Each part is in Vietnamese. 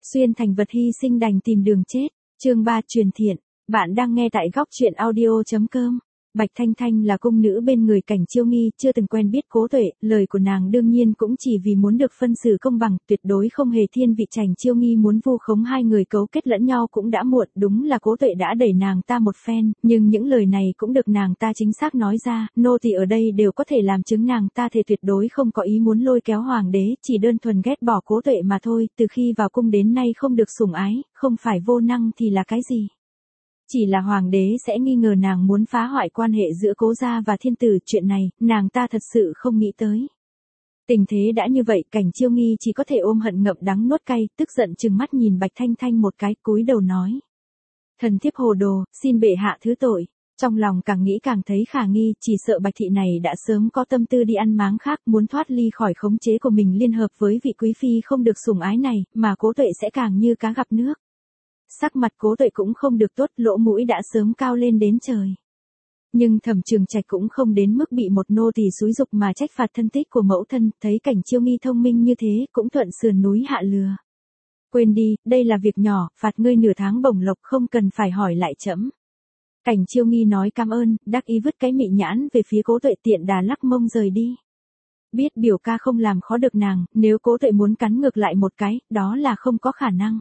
Xuyên thành vật hy sinh đành tìm đường chết. Chương 3 truyền thiện. Bạn đang nghe tại góc truyện audio.com. Bạch Thanh Thanh là cung nữ bên người Cảnh Chiêu Nghi, chưa từng quen biết Cố Tuệ, lời của nàng đương nhiên cũng chỉ vì muốn được phân xử công bằng, tuyệt đối không hề thiên vị. Cảnh Chiêu Nghi muốn vu khống hai người cấu kết lẫn nhau cũng đã muộn, đúng là Cố Tuệ đã đẩy nàng ta một phen, nhưng những lời này cũng được nàng ta chính xác nói ra, nô tỳ ở đây đều có thể làm chứng nàng ta thề tuyệt đối không có ý muốn lôi kéo hoàng đế, chỉ đơn thuần ghét bỏ Cố Tuệ mà thôi, từ khi vào cung đến nay không được sủng ái, không phải vô năng thì là cái gì? Chỉ là hoàng đế sẽ nghi ngờ nàng muốn phá hoại quan hệ giữa Cố gia và thiên tử, chuyện này, nàng ta thật sự không nghĩ tới. Tình thế đã như vậy, Cảnh Chiêu Nghi chỉ có thể ôm hận ngậm đắng nuốt cay, tức giận trừng mắt nhìn Bạch Thanh Thanh một cái, cúi đầu nói. Thần thiếp hồ đồ, xin bệ hạ thứ tội. Trong lòng càng nghĩ càng thấy khả nghi, chỉ sợ Bạch thị này đã sớm có tâm tư đi ăn máng khác, muốn thoát ly khỏi khống chế của mình liên hợp với vị quý phi không được sủng ái này, mà Cố Tuệ sẽ càng như cá gặp nước. Sắc mặt Cố Tuệ cũng không được tốt, lỗ mũi đã sớm cao lên đến trời. Nhưng Thẩm Trường Trạch cũng không đến mức bị một nô tỳ xúi dục mà trách phạt thân tích của mẫu thân, thấy Cảnh Chiêu Nghi thông minh như thế, cũng thuận sườn núi hạ lừa. Quên đi, đây là việc nhỏ, phạt ngươi nửa tháng bổng lộc không cần phải hỏi lại trẫm. Cảnh Chiêu Nghi nói cảm ơn, đắc ý vứt cái mị nhãn về phía Cố Tuệ, tiện đà lắc mông rời đi. Biết biểu ca không làm khó được nàng, nếu Cố Tuệ muốn cắn ngược lại một cái, đó là không có khả năng.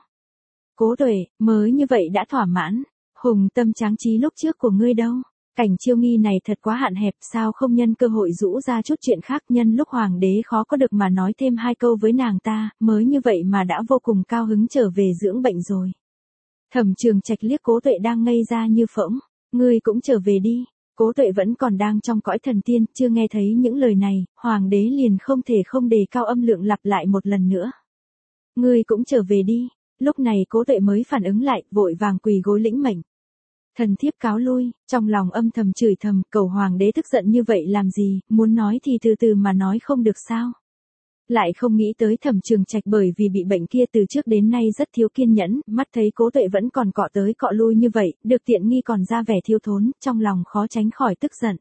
Cố Tuệ, mới như vậy đã thỏa mãn, hùng tâm tráng trí lúc trước của ngươi đâu. Cảnh Chiêu Nghi này thật quá hạn hẹp, sao không nhân cơ hội rũ ra chút chuyện khác, nhân lúc hoàng đế khó có được mà nói thêm hai câu với nàng ta, mới như vậy mà đã vô cùng cao hứng trở về dưỡng bệnh rồi. Thẩm Trường Trạch liếc Cố Tuệ đang ngây ra như phỗng, ngươi cũng trở về đi. Cố Tuệ vẫn còn đang trong cõi thần tiên, chưa nghe thấy những lời này, hoàng đế liền không thể không đề cao âm lượng lặp lại một lần nữa. Ngươi cũng trở về đi. Lúc này Cố Tuệ mới phản ứng lại, vội vàng quỳ gối lĩnh mệnh. Thần thiếp cáo lui, trong lòng âm thầm chửi thầm, cầu hoàng đế tức giận như vậy làm gì, muốn nói thì từ từ mà nói không được sao. Lại không nghĩ tới Thẩm Trường Trạch bởi vì bị bệnh kia từ trước đến nay rất thiếu kiên nhẫn, mắt thấy Cố Tuệ vẫn còn cọ tới cọ lui như vậy, được tiện nghi còn ra vẻ thiếu thốn, trong lòng khó tránh khỏi tức giận.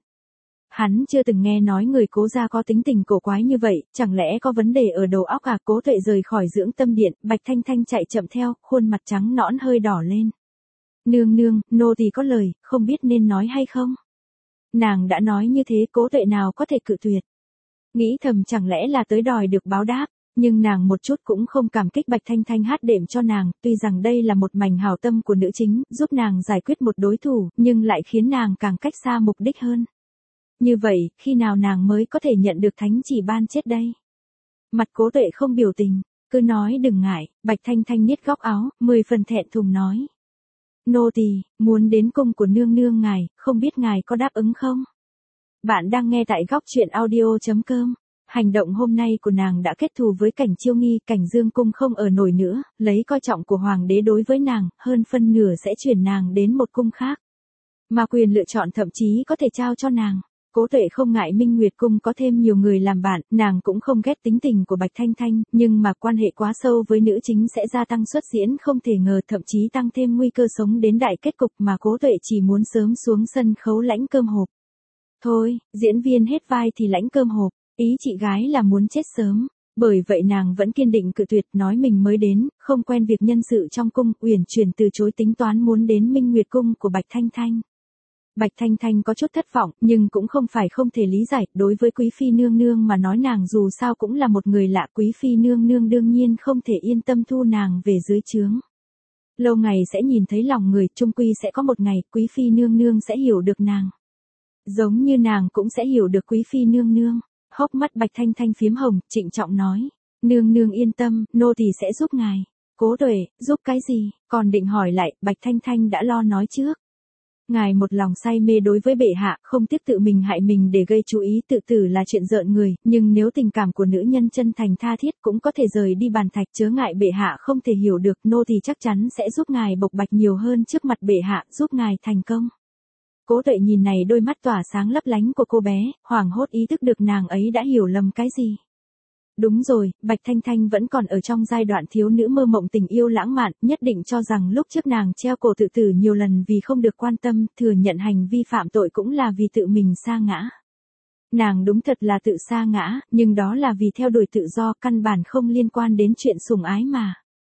Hắn chưa từng nghe nói người Cố gia có tính tình cổ quái như vậy, chẳng lẽ có vấn đề ở đầu óc à? Cố Tuệ rời khỏi dưỡng tâm điện, Bạch Thanh Thanh chạy chậm theo, khuôn mặt trắng nõn hơi đỏ lên. Nương nương, nô tỳ có lời, không biết nên nói hay không? Nàng đã nói như thế, Cố Tuệ nào có thể cự tuyệt. Nghĩ thầm chẳng lẽ là tới đòi được báo đáp, nhưng nàng một chút cũng không cảm kích Bạch Thanh Thanh hát đệm cho nàng, tuy rằng đây là một mảnh hảo tâm của nữ chính, giúp nàng giải quyết một đối thủ, nhưng lại khiến nàng càng cách xa mục đích hơn. Như vậy, khi nào nàng mới có thể nhận được thánh chỉ ban chết đây? Mặt Cố Tuệ không biểu tình, cứ nói đừng ngại, Bạch Thanh Thanh niết góc áo, 10 phần thẹn thùng nói. Nô tỳ muốn đến cung của nương nương ngài, không biết ngài có đáp ứng không? Bạn đang nghe tại góc truyện audio.com. Hành động hôm nay của nàng đã kết thù với Cảnh Chiêu Nghi, Cảnh Dương cung không ở nổi nữa, lấy coi trọng của hoàng đế đối với nàng, hơn phân nửa sẽ chuyển nàng đến một cung khác. Mà quyền lựa chọn thậm chí có thể trao cho nàng. Cố Tuệ không ngại Minh Nguyệt cung có thêm nhiều người làm bạn, nàng cũng không ghét tính tình của Bạch Thanh Thanh, nhưng mà quan hệ quá sâu với nữ chính sẽ gia tăng xuất diễn không thể ngờ, thậm chí tăng thêm nguy cơ sống đến đại kết cục, mà Cố Tuệ chỉ muốn sớm xuống sân khấu lãnh cơm hộp. Thôi, diễn viên hết vai thì lãnh cơm hộp, ý chị gái là muốn chết sớm. Bởi vậy nàng vẫn kiên định cự tuyệt, nói mình mới đến, không quen việc nhân sự trong cung, uyển chuyển từ chối tính toán muốn đến Minh Nguyệt cung của Bạch Thanh Thanh. Bạch Thanh Thanh có chút thất vọng, nhưng cũng không phải không thể lý giải, đối với Quý phi nương nương mà nói nàng dù sao cũng là một người lạ, Quý phi nương nương đương nhiên không thể yên tâm thu nàng về dưới trướng. Lâu ngày sẽ nhìn thấy lòng người, chung quy sẽ có một ngày, Quý phi nương nương sẽ hiểu được nàng. Giống như nàng cũng sẽ hiểu được Quý phi nương nương. Hốc mắt Bạch Thanh Thanh phiếm hồng, trịnh trọng nói, nương nương yên tâm, nô tỳ sẽ giúp ngài. Cố Tuệ, giúp cái gì? Còn định hỏi lại, Bạch Thanh Thanh đã lo nói trước. Ngài một lòng say mê đối với bệ hạ, không tiếc tự mình hại mình để gây chú ý, tự tử là chuyện rợn người, nhưng nếu tình cảm của nữ nhân chân thành tha thiết cũng có thể rời đi bàn thạch, chớ ngại bệ hạ không thể hiểu được, nô tỳ chắc chắn sẽ giúp ngài bộc bạch nhiều hơn trước mặt bệ hạ, giúp ngài thành công. Cố Tuệ nhìn này đôi mắt tỏa sáng lấp lánh của cô bé, hoảng hốt ý thức được nàng ấy đã hiểu lầm cái gì. Đúng rồi, Bạch Thanh Thanh vẫn còn ở trong giai đoạn thiếu nữ mơ mộng tình yêu lãng mạn, nhất định cho rằng lúc trước nàng treo cổ tự tử nhiều lần vì không được quan tâm, thừa nhận hành vi phạm tội cũng là vì tự mình sa ngã. Nàng đúng thật là tự sa ngã, nhưng đó là vì theo đuổi tự do, căn bản không liên quan đến chuyện sủng ái mà.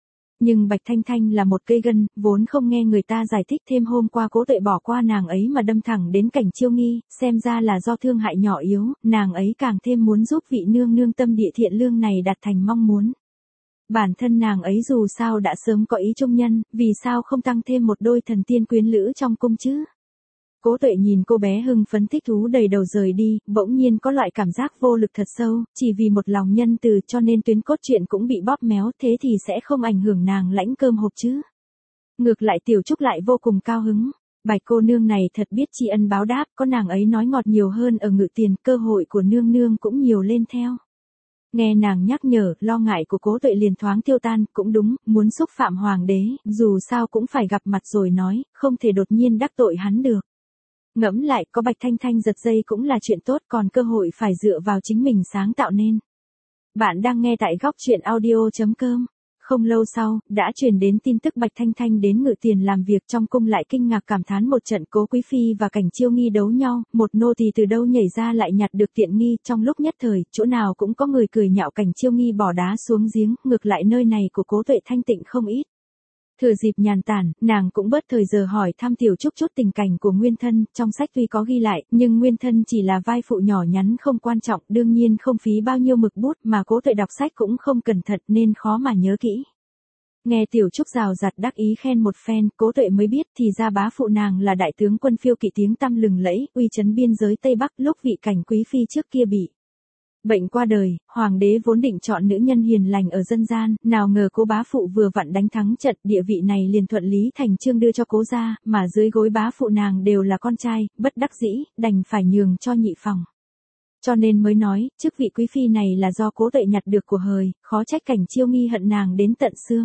Nhưng Bạch Thanh Thanh là một cây gân, vốn không nghe người ta giải thích, thêm hôm qua Cố Tuệ bỏ qua nàng ấy mà đâm thẳng đến Cảnh Chiêu Nghi, xem ra là do thương hại nhỏ yếu, nàng ấy càng thêm muốn giúp vị nương nương tâm địa thiện lương này đạt thành mong muốn. Bản thân nàng ấy dù sao đã sớm có ý trung nhân, vì sao không tăng thêm một đôi thần tiên quyến lữ trong cung chứ? Cố Tuệ nhìn cô bé hưng phấn thích thú đầy đầu rời đi, bỗng nhiên có loại cảm giác vô lực thật sâu, chỉ vì một lòng nhân từ cho nên tuyến cốt truyện cũng bị bóp méo, thế thì sẽ không ảnh hưởng nàng lãnh cơm hộp chứ. Ngược lại Tiểu Trúc lại vô cùng cao hứng. Bạch cô nương này thật biết tri ân báo đáp, có nàng ấy nói ngọt nhiều hơn ở Ngự Tiền, cơ hội của nương nương cũng nhiều lên theo. Nghe nàng nhắc nhở, lo ngại của Cố Tuệ liền thoáng tiêu tan, cũng đúng, muốn xúc phạm hoàng đế, dù sao cũng phải gặp mặt rồi nói, không thể đột nhiên đắc tội hắn được. Ngẫm lại, có Bạch Thanh Thanh giật dây cũng là chuyện tốt, còn cơ hội phải dựa vào chính mình sáng tạo nên. Bạn đang nghe tại góc truyện audio.com. Không lâu sau, đã truyền đến tin tức Bạch Thanh Thanh đến Ngự Tiền làm việc, trong cung lại kinh ngạc cảm thán một trận. Cố Quý Phi và Cảnh Chiêu Nghi đấu nhau, một nô tỳ từ đâu nhảy ra lại nhặt được tiện nghi, trong lúc nhất thời, chỗ nào cũng có người cười nhạo Cảnh Chiêu Nghi bỏ đá xuống giếng, ngược lại nơi này của Cố Tuệ thanh tịnh không ít. Thừa dịp nhàn tản, nàng cũng bớt thời giờ hỏi thăm Tiểu Trúc chút tình cảnh của Nguyên Thân, trong sách tuy có ghi lại, nhưng Nguyên Thân chỉ là vai phụ nhỏ nhắn không quan trọng, đương nhiên không phí bao nhiêu mực bút, mà Cố Tuệ đọc sách cũng không cẩn thận nên khó mà nhớ kỹ. Nghe Tiểu Trúc rào rạt đắc ý khen một phen, Cố Tuệ mới biết thì ra bá phụ nàng là đại tướng quân phiêu kỵ tiếng tăm lừng lẫy, uy chấn biên giới Tây Bắc, lúc vị Cảnh quý phi trước kia bị bệnh qua đời, hoàng đế vốn định chọn nữ nhân hiền lành ở dân gian, nào ngờ Cố bá phụ vừa vặn đánh thắng trận, địa vị này liền thuận lý thành chương đưa cho Cố gia, mà dưới gối bá phụ nàng đều là con trai, bất đắc dĩ, đành phải nhường cho nhị phòng. Cho nên mới nói, chức vị quý phi này là do Cố Tuệ nhặt được của hời, khó trách Cảnh Chiêu Nghi hận nàng đến tận xương.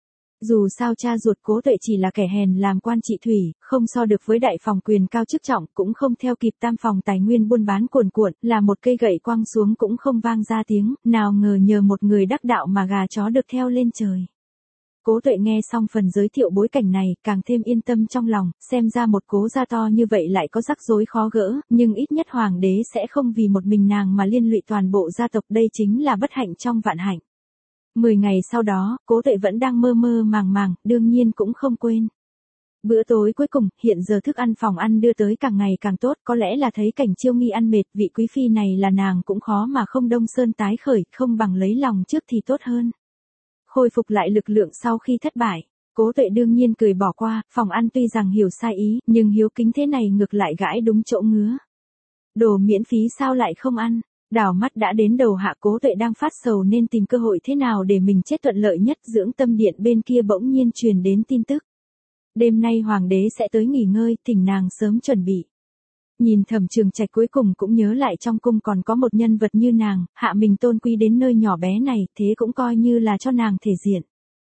Dù sao cha ruột Cố Tuệ chỉ là kẻ hèn làm quan trị thủy, không so được với đại phòng quyền cao chức trọng, cũng không theo kịp tam phòng tài nguyên buôn bán cuồn cuộn, là một cây gậy quăng xuống cũng không vang ra tiếng, nào ngờ nhờ một người đắc đạo mà gà chó được theo lên trời. Cố Tuệ nghe xong phần giới thiệu bối cảnh này, càng thêm yên tâm trong lòng, xem ra một Cố gia to như vậy lại có rắc rối khó gỡ, nhưng ít nhất hoàng đế sẽ không vì một mình nàng mà liên lụy toàn bộ gia tộc, đây chính là bất hạnh trong vạn hạnh. 10 ngày sau đó, Cố Tuệ vẫn đang mơ mơ màng màng, đương nhiên cũng không quên. Bữa tối cuối cùng, hiện giờ thức ăn phòng ăn đưa tới càng ngày càng tốt, có lẽ là thấy Cảnh Chiêu Nghi ăn mệt, vị quý phi này là nàng cũng khó mà không đông sơn tái khởi, không bằng lấy lòng trước thì tốt hơn. Khôi phục lại lực lượng sau khi thất bại, Cố Tuệ đương nhiên cười bỏ qua, phòng ăn tuy rằng hiểu sai ý, nhưng hiếu kính thế này ngược lại gãi đúng chỗ ngứa. Đồ miễn phí sao lại không ăn? Đảo mắt đã đến đầu hạ, Cố Tuệ đang phát sầu nên tìm cơ hội thế nào để mình chết thuận lợi nhất, dưỡng tâm điện bên kia bỗng nhiên truyền đến tin tức. Đêm nay hoàng đế sẽ tới nghỉ ngơi, thỉnh nàng sớm chuẩn bị. Nhìn Thẩm Trường Trạch cuối cùng cũng nhớ lại trong cung còn có một nhân vật như nàng, hạ mình tôn quý đến nơi nhỏ bé này, thế cũng coi như là cho nàng thể diện.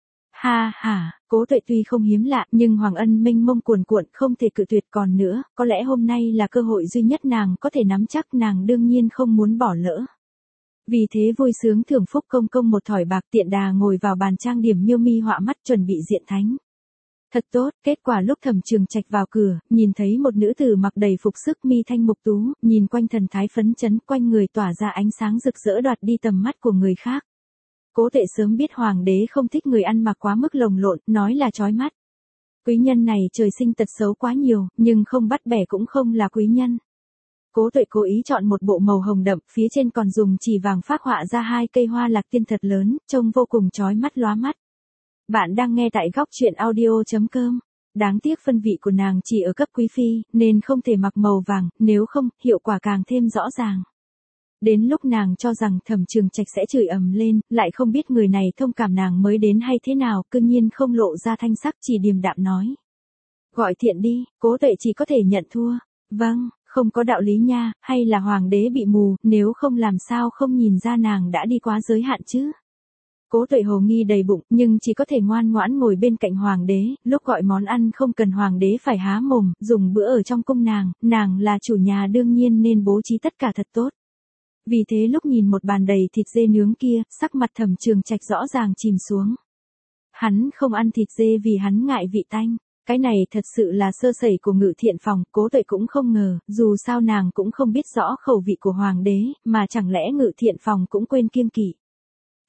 Ha ha, Cố Tuệ tuy không hiếm lạ, nhưng Hoàng Ân mênh mông cuồn cuộn không thể cự tuyệt, còn nữa, có lẽ hôm nay là cơ hội duy nhất nàng có thể nắm chắc, nàng đương nhiên không muốn bỏ lỡ. Vì thế vui sướng thưởng phúc công công một thỏi bạc, tiện đà ngồi vào bàn trang điểm miêu mi họa mắt chuẩn bị diện thánh. Thật tốt, kết quả lúc Thẩm Trường Trạch vào cửa, nhìn thấy một nữ tử mặc đầy phục sức mi thanh mục tú, nhìn quanh thần thái phấn chấn, quanh người tỏa ra ánh sáng rực rỡ đoạt đi tầm mắt của người khác. Cố Tuệ sớm biết hoàng đế không thích người ăn mặc quá mức lồng lộn, nói là chói mắt. Quý nhân này trời sinh tật xấu quá nhiều, nhưng không bắt bẻ cũng không là quý nhân. Cố Tuệ cố ý chọn một bộ màu hồng đậm, phía trên còn dùng chỉ vàng phác họa ra 2 cây hoa lạc tiên thật lớn, trông vô cùng chói mắt lóa mắt. Bạn đang nghe tại góc truyện audio.com. Đáng tiếc phân vị của nàng chỉ ở cấp quý phi, nên không thể mặc màu vàng, nếu không, hiệu quả càng thêm rõ ràng. Đến lúc nàng cho rằng Thẩm Trường Trạch sẽ chửi ầm lên, lại không biết người này thông cảm nàng mới đến hay thế nào, cư nhiên không lộ ra thanh sắc, chỉ điềm đạm nói. Gọi thiện đi, Cố Tuệ chỉ có thể nhận thua. Vâng, không có đạo lý nha, hay là hoàng đế bị mù, nếu không làm sao không nhìn ra nàng đã đi quá giới hạn chứ. Cố Tuệ hồ nghi đầy bụng, nhưng chỉ có thể ngoan ngoãn ngồi bên cạnh hoàng đế, lúc gọi món ăn không cần hoàng đế phải há mồm, dùng bữa ở trong cung nàng là chủ nhà đương nhiên nên bố trí tất cả thật tốt. Vì thế lúc nhìn một bàn đầy thịt dê nướng kia, sắc mặt Thẩm Trường Trạch rõ ràng chìm xuống. Hắn không ăn thịt dê vì hắn ngại vị tanh. Cái này thật sự là sơ sẩy của Ngự Thiện phòng, Cố Tuệ cũng không ngờ, dù sao nàng cũng không biết rõ khẩu vị của hoàng đế, mà chẳng lẽ Ngự Thiện phòng cũng quên kiêng kỵ.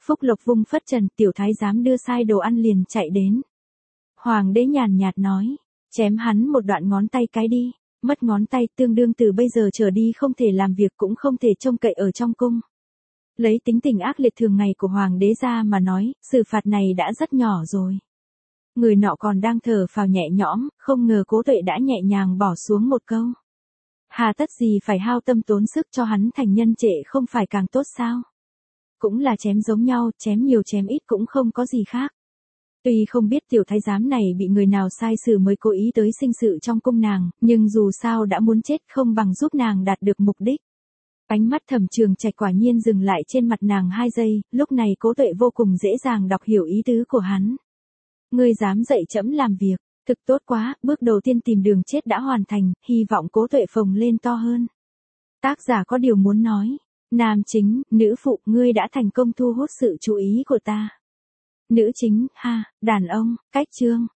Phúc Lộc vung phất trần, tiểu thái giám đưa sai đồ ăn liền chạy đến. Hoàng đế nhàn nhạt nói, chém hắn một đoạn ngón tay cái đi, mất ngón tay tương đương từ bây giờ trở đi không thể làm việc cũng không thể trông cậy ở trong cung. Lấy tính tình ác liệt thường ngày của hoàng đế ra mà nói, xử phạt này đã rất nhỏ rồi. Người nọ còn đang thở phào nhẹ nhõm, không ngờ Cố Tuệ đã nhẹ nhàng bỏ xuống một câu. Hà tất gì phải hao tâm tốn sức cho hắn thành nhân trệ không phải càng tốt sao? Cũng là chém giống nhau, chém nhiều chém ít cũng không có gì khác. Tuy không biết tiểu thái giám này bị người nào sai xử mới cố ý tới sinh sự trong cung nàng, nhưng dù sao đã muốn chết không bằng giúp nàng đạt được mục đích. Ánh mắt Thẩm Trường Trạch quả nhiên dừng lại trên mặt nàng 2 giây, lúc này Cố Tuệ vô cùng dễ dàng đọc hiểu ý tứ của hắn. Ngươi dám dạy trẫm làm việc, thực tốt quá, bước đầu tiên tìm đường chết đã hoàn thành, hy vọng Cố Tuệ phồng lên to hơn. Tác giả có điều muốn nói, nam chính, nữ phụ, ngươi đã thành công thu hút sự chú ý của ta. Nữ chính, ha, đàn ông, cách chương.